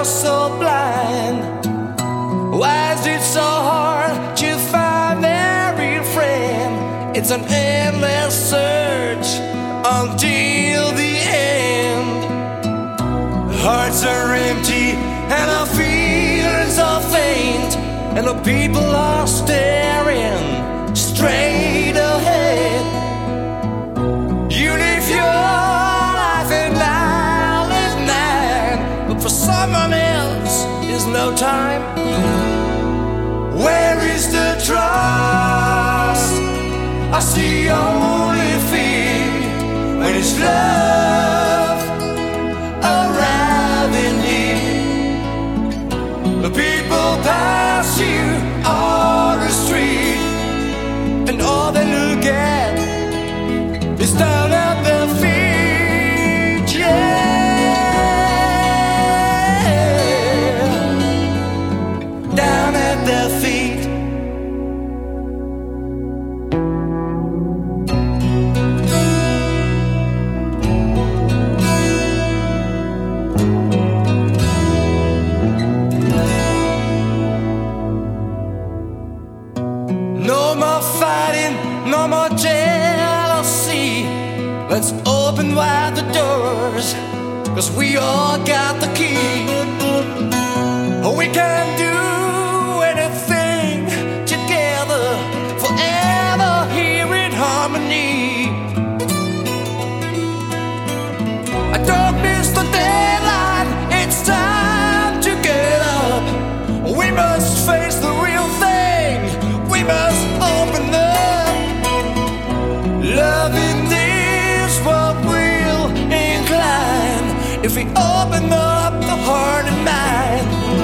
are so blind? Why is it so hard to find every friend? It's an endless search until the end. Hearts are empty and our feelings are faint, and the people are staring straight ahead. You live your life and I live mine, but for someone else is no time. Where is the trust? I see only fear when it's love arriving here. The people pass you on the street, and all they look at is down at their feet, yeah, down at their feet. No more fighting, no more jealousy. Let's open wide the doors, 'cause we all got the key. We can do anything together, forever here in harmony. I don't miss the daylight, it's time to get up. We must face the real thing, we must open up. Loving this what will incline if we open up the heart and mind.